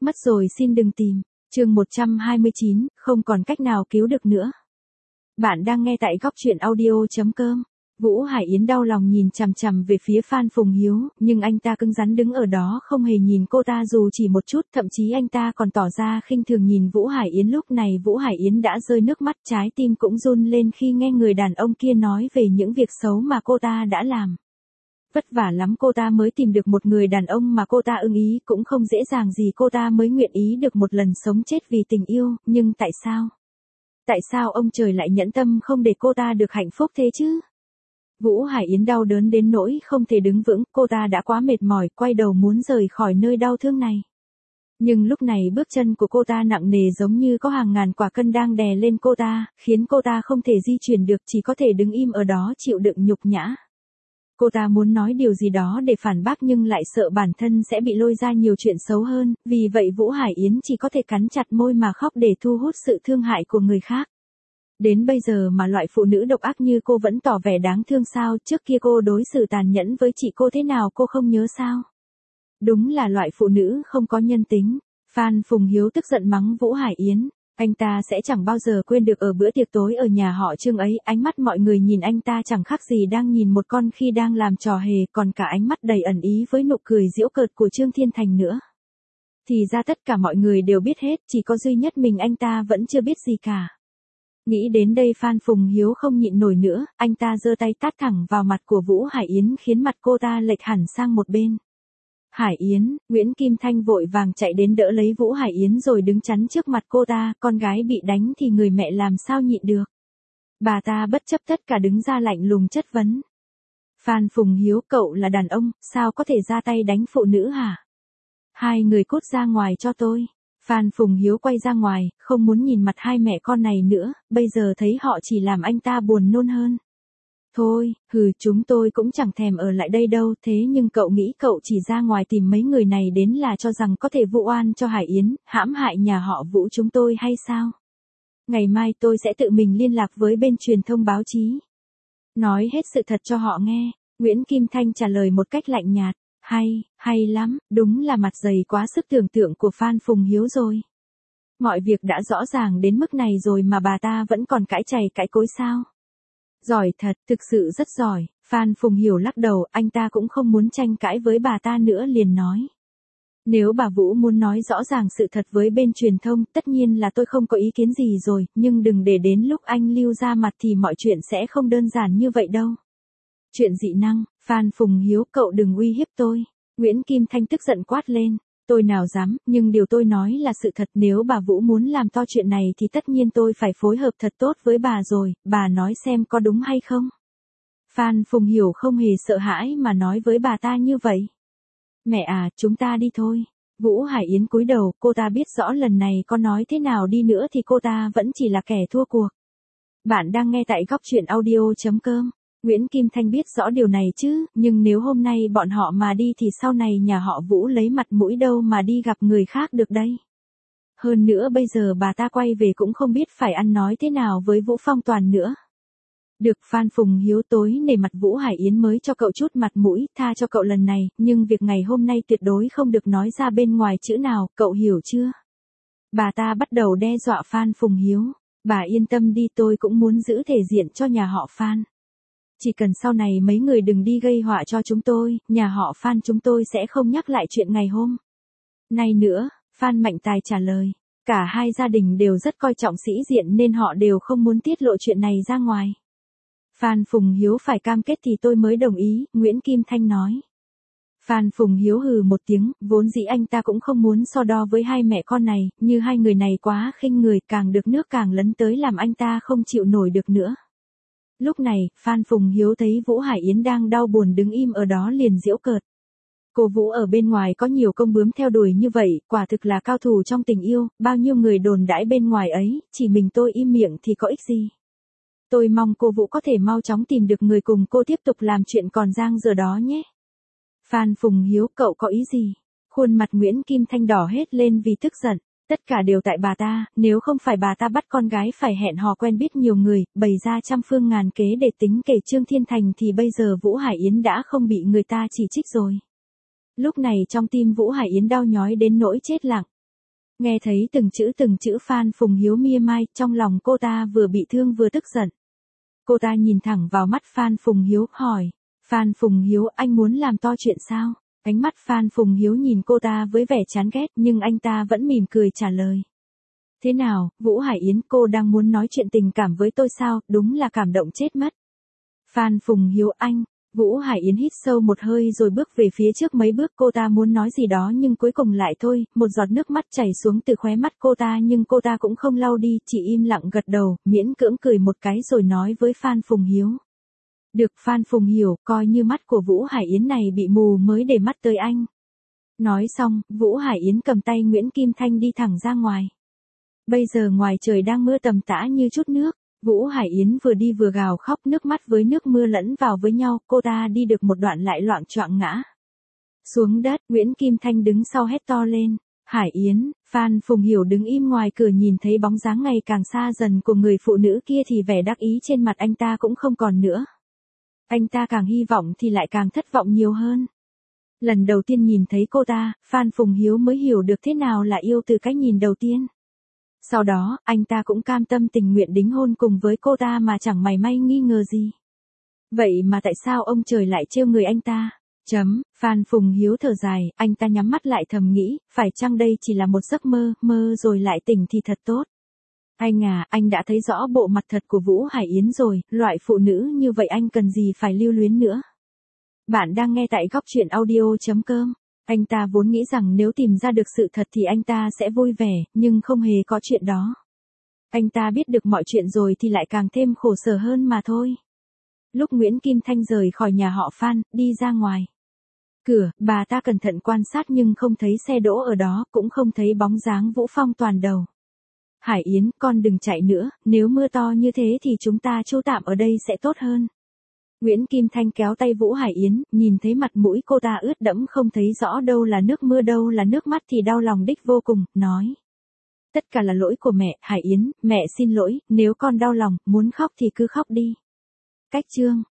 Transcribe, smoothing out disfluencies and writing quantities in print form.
Mất rồi xin đừng tìm. Chương 129, không còn cách nào cứu được nữa. Bạn đang nghe tại góc truyện audio.com. Vũ Hải Yến đau lòng nhìn chằm chằm về phía Phan Phùng Hiếu, nhưng anh ta cứng rắn đứng ở đó không hề nhìn cô ta dù chỉ một chút, thậm chí anh ta còn tỏ ra khinh thường nhìn Vũ Hải Yến. Lúc này Vũ Hải Yến đã rơi nước mắt, trái tim cũng run lên khi nghe người đàn ông kia nói về những việc xấu mà cô ta đã làm. Vất vả lắm cô ta mới tìm được một người đàn ông mà cô ta ưng ý, cũng không dễ dàng gì cô ta mới nguyện ý được một lần sống chết vì tình yêu, nhưng tại sao? Tại sao ông trời lại nhẫn tâm không để cô ta được hạnh phúc thế chứ? Vũ Hải Yến đau đớn đến nỗi không thể đứng vững, cô ta đã quá mệt mỏi, quay đầu muốn rời khỏi nơi đau thương này. Nhưng lúc này bước chân của cô ta nặng nề giống như có hàng ngàn quả cân đang đè lên cô ta, khiến cô ta không thể di chuyển được, chỉ có thể đứng im ở đó chịu đựng nhục nhã. Cô ta muốn nói điều gì đó để phản bác nhưng lại sợ bản thân sẽ bị lôi ra nhiều chuyện xấu hơn, vì vậy Vũ Hải Yến chỉ có thể cắn chặt môi mà khóc để thu hút sự thương hại của người khác. Đến bây giờ mà loại phụ nữ độc ác như cô vẫn tỏ vẻ đáng thương sao? Trước kia cô đối xử tàn nhẫn với chị cô thế nào cô không nhớ sao? Đúng là loại phụ nữ không có nhân tính. Phan Phùng Hiếu tức giận mắng Vũ Hải Yến. Anh ta sẽ chẳng bao giờ quên được ở bữa tiệc tối ở nhà họ Trương ấy, ánh mắt mọi người nhìn anh ta chẳng khác gì đang nhìn một con khi đang làm trò hề, còn cả ánh mắt đầy ẩn ý với nụ cười giễu cợt của Trương Thiên Thành nữa. Thì ra tất cả mọi người đều biết hết, chỉ có duy nhất mình anh ta vẫn chưa biết gì cả. Nghĩ đến đây Phan Phùng Hiếu không nhịn nổi nữa, anh ta giơ tay tát thẳng vào mặt của Vũ Hải Yến khiến mặt cô ta lệch hẳn sang một bên. Hải Yến, Nguyễn Kim Thanh vội vàng chạy đến đỡ lấy Vũ Hải Yến rồi đứng chắn trước mặt cô ta, con gái bị đánh thì người mẹ làm sao nhịn được. Bà ta bất chấp tất cả đứng ra lạnh lùng chất vấn. Phan Phùng Hiếu, cậu là đàn ông, sao có thể ra tay đánh phụ nữ hả? Hai người cút ra ngoài cho tôi. Phan Phùng Hiếu quay ra ngoài, không muốn nhìn mặt hai mẹ con này nữa, bây giờ thấy họ chỉ làm anh ta buồn nôn hơn. Thôi, chúng tôi cũng chẳng thèm ở lại đây đâu, thế nhưng cậu nghĩ cậu chỉ ra ngoài tìm mấy người này đến là cho rằng có thể vu oan cho Hải Yến, hãm hại nhà họ Vũ chúng tôi hay sao? Ngày mai tôi sẽ tự mình liên lạc với bên truyền thông báo chí. Nói hết sự thật cho họ nghe, Nguyễn Kim Thanh trả lời một cách lạnh nhạt. Hay lắm, đúng là mặt dày quá sức tưởng tượng của Phan Phùng Hiếu rồi. Mọi việc đã rõ ràng đến mức này rồi mà bà ta vẫn còn cãi chày cãi cối sao? Giỏi thật, thực sự rất giỏi. Phan Phùng Hiếu lắc đầu, anh ta cũng không muốn tranh cãi với bà ta nữa liền nói. Nếu bà Vũ muốn nói rõ ràng sự thật với bên truyền thông, tất nhiên là tôi không có ý kiến gì rồi, nhưng đừng để đến lúc anh Lưu ra mặt thì mọi chuyện sẽ không đơn giản như vậy đâu. Chuyện dị năng, Phan Phùng Hiếu, cậu đừng uy hiếp tôi. Nguyễn Kim Thanh tức giận quát lên. Tôi nào dám, nhưng điều tôi nói là sự thật, nếu bà Vũ muốn làm to chuyện này thì tất nhiên tôi phải phối hợp thật tốt với bà rồi, bà nói xem có đúng hay không? Phan Phùng Hiếu không hề sợ hãi mà nói với bà ta như vậy. Mẹ à, chúng ta đi thôi. Vũ Hải Yến cúi đầu, cô ta biết rõ lần này có nói thế nào đi nữa thì cô ta vẫn chỉ là kẻ thua cuộc. Bạn đang nghe tại góc truyện audio.com. Nguyễn Kim Thanh biết rõ điều này chứ, nhưng nếu hôm nay bọn họ mà đi thì sau này nhà họ Vũ lấy mặt mũi đâu mà đi gặp người khác được đây. Hơn nữa bây giờ bà ta quay về cũng không biết phải ăn nói thế nào với Vũ Phong Toàn nữa. Được, Phan Phùng Hiếu, tối nể mặt Vũ Hải Yến mới cho cậu chút mặt mũi, tha cho cậu lần này, nhưng việc ngày hôm nay tuyệt đối không được nói ra bên ngoài chữ nào, cậu hiểu chưa? Bà ta bắt đầu đe dọa Phan Phùng Hiếu. Bà yên tâm đi, tôi cũng muốn giữ thể diện cho nhà họ Phan. Chỉ cần sau này mấy người đừng đi gây họa cho chúng tôi, nhà họ Phan chúng tôi sẽ không nhắc lại chuyện ngày hôm nay nữa. Phan Mạnh Tài trả lời. Cả hai gia đình đều rất coi trọng sĩ diện nên họ đều không muốn tiết lộ chuyện này ra ngoài. Phan Phùng Hiếu phải cam kết thì tôi mới đồng ý, Nguyễn Kim Thanh nói. Phan Phùng Hiếu hừ một tiếng, vốn dĩ anh ta cũng không muốn so đo với hai mẹ con này, như hai người này quá khinh người, càng được nước càng lấn tới làm anh ta không chịu nổi được nữa. Lúc này, Phan Phùng Hiếu thấy Vũ Hải Yến đang đau buồn đứng im ở đó liền giễu cợt. Cô Vũ ở bên ngoài có nhiều công bướm theo đuổi như vậy, quả thực là cao thủ trong tình yêu, bao nhiêu người đồn đãi bên ngoài ấy, chỉ mình tôi im miệng thì có ích gì. Tôi mong cô Vũ có thể mau chóng tìm được người cùng cô tiếp tục làm chuyện còn dang dở đó nhé. Phan Phùng Hiếu, cậu có ý gì? Khuôn mặt Nguyễn Kim Thanh đỏ hết lên vì tức giận. Tất cả đều tại bà ta, nếu không phải bà ta bắt con gái phải hẹn hò quen biết nhiều người, bày ra trăm phương ngàn kế để tính kể Trương Thiên Thành thì bây giờ Vũ Hải Yến đã không bị người ta chỉ trích rồi. Lúc này trong tim Vũ Hải Yến đau nhói đến nỗi chết lặng. Nghe thấy từng chữ Phan Phùng Hiếu mia mai, trong lòng cô ta vừa bị thương vừa tức giận. Cô ta nhìn thẳng vào mắt Phan Phùng Hiếu, hỏi. Phan Phùng Hiếu, anh muốn làm to chuyện sao? Ánh mắt Phan Phùng Hiếu nhìn cô ta với vẻ chán ghét, nhưng anh ta vẫn mỉm cười trả lời. Thế nào, Vũ Hải Yến, cô đang muốn nói chuyện tình cảm với tôi sao? Đúng là cảm động chết mất. Phan Phùng Hiếu, anh. Vũ Hải Yến hít sâu một hơi rồi bước về phía trước mấy bước, cô ta muốn nói gì đó nhưng cuối cùng lại thôi, một giọt nước mắt chảy xuống từ khóe mắt cô ta nhưng cô ta cũng không lau đi, chỉ im lặng gật đầu, miễn cưỡng cười một cái rồi nói với Phan Phùng Hiếu. Được, Phan Phùng hiểu, coi như mắt của Vũ Hải Yến này bị mù mới để mắt tới anh. Nói xong, Vũ Hải Yến cầm tay Nguyễn Kim Thanh đi thẳng ra ngoài. Bây giờ ngoài trời đang mưa tầm tã như chút nước. Vũ Hải Yến vừa đi vừa gào khóc, nước mắt với nước mưa lẫn vào với nhau, cô ta đi được một đoạn lại loạng choạng ngã xuống đất. Nguyễn Kim Thanh đứng sau hét to lên. Hải Yến. Phan Phùng Hiểu đứng im ngoài cửa nhìn thấy bóng dáng ngày càng xa dần của người phụ nữ kia thì vẻ đắc ý trên mặt anh ta cũng không còn nữa. Anh ta càng hy vọng thì lại càng thất vọng nhiều hơn. Lần đầu tiên nhìn thấy cô ta, Phan Phùng Hiếu mới hiểu được thế nào là yêu từ cái nhìn đầu tiên. Sau đó, anh ta cũng cam tâm tình nguyện đính hôn cùng với cô ta mà chẳng mảy may nghi ngờ gì. Vậy mà tại sao ông trời lại trêu người anh ta? Phan Phùng Hiếu thở dài, anh ta nhắm mắt lại thầm nghĩ, phải chăng đây chỉ là một giấc mơ, mơ rồi lại tỉnh thì thật tốt. Anh à, anh đã thấy rõ bộ mặt thật của Vũ Hải Yến rồi, loại phụ nữ như vậy anh cần gì phải lưu luyến nữa. Bạn đang nghe tại góc truyện audio.com. Anh ta vốn nghĩ rằng nếu tìm ra được sự thật thì anh ta sẽ vui vẻ, nhưng không hề có chuyện đó. Anh ta biết được mọi chuyện rồi thì lại càng thêm khổ sở hơn mà thôi. Lúc Nguyễn Kim Thanh rời khỏi nhà họ Phan, đi ra ngoài cửa, bà ta cẩn thận quan sát nhưng không thấy xe đỗ ở đó, cũng không thấy bóng dáng Vũ Phong Toàn đâu. Hải Yến, con đừng chạy nữa, nếu mưa to như thế thì chúng ta trú tạm ở đây sẽ tốt hơn. Nguyễn Kim Thanh kéo tay Vũ Hải Yến, nhìn thấy mặt mũi cô ta ướt đẫm không thấy rõ đâu là nước mưa đâu là nước mắt thì đau lòng đích vô cùng, nói. Tất cả là lỗi của mẹ, Hải Yến, mẹ xin lỗi, nếu con đau lòng, muốn khóc thì cứ khóc đi. Cách chương